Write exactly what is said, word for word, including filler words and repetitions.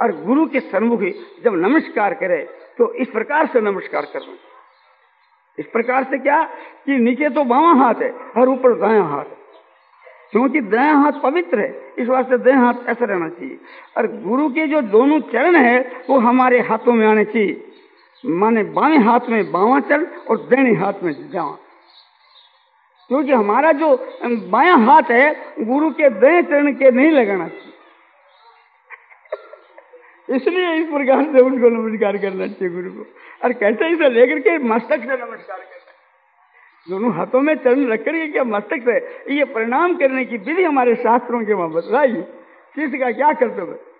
और गुरु के सन्मुख जब नमस्कार करे तो इस प्रकार से नमस्कार करना। इस प्रकार से क्या कि नीचे तो बावां हाथ है और ऊपर दायां हाथ है, क्योंकि दायां हाथ पवित्र है, इस वास्ते दायां हाथ ऐसा रहना चाहिए। और गुरु के जो दोनों चरण है वो हमारे हाथों में आने चाहिए, माने बाएं हाथ में बावां चरण और दाहिने हाथ में दायां, क्योंकि हमारा जो बायां हाथ है गुरु के दाएं चरण के नहीं लगाना चाहिए। इसलिए इस प्रकार से उनको नमस्कार करना चाहिए गुरु को। और कैसे इसे लेकर के मस्तक से नमस्कार करना, दोनों हाथों में चरण रख करके क्या मस्तक से ये प्रणाम करने की विधि हमारे शास्त्रों के वहां बतलाई। शिष्य का क्या कर्तव्य,